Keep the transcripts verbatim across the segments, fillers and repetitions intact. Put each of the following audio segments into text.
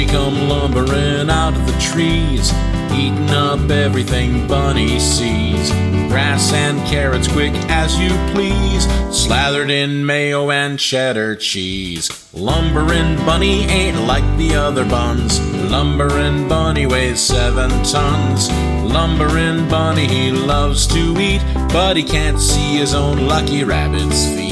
come lumbering out of the trees, eating up everything Bunny sees. Grass and carrots quick as you please, slathered in mayo and cheddar cheese. Lumberin' Bunny ain't like the other buns. Lumberin' Bunny weighs seven tons. Lumberin' Bunny, he loves to eat, but he can't see his own lucky rabbit's feet.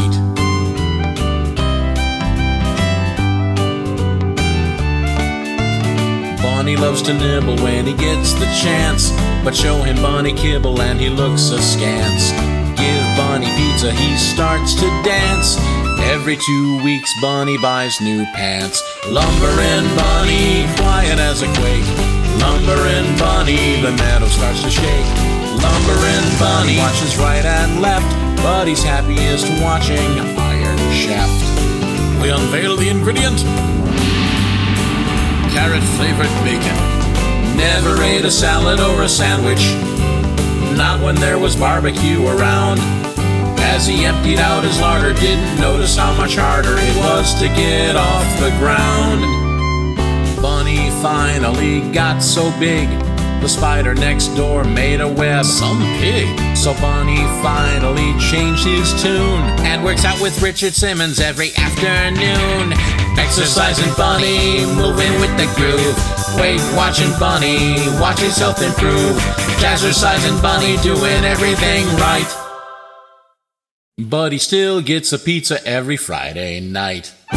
Bunny loves to nibble when he gets the chance, but show him Bunny kibble and he looks askance. Give Bunny pizza, he starts to dance. Every two weeks Bunny buys new pants. Lumberin' Bunny, quiet as a quake. Lumberin' Bunny, the meadow starts to shake. Lumberin' Bunny watches right and left, but he's happiest watching Iron Shaft. We unveil the ingredient: carrot-flavored bacon. Never ate a salad or a sandwich, not when there was barbecue around. As he emptied out his larder, didn't notice how much harder it was to get off the ground. Bunny finally got so big, the spider next door made a web. Some pig. So Bunny finally changed his tune and works out with Richard Simmons every afternoon. Exercising Bunny, moving with the groove. Weight watching Bunny, watch his health improve. Jazzercising Bunny, doing everything right. But he still gets a pizza every Friday night.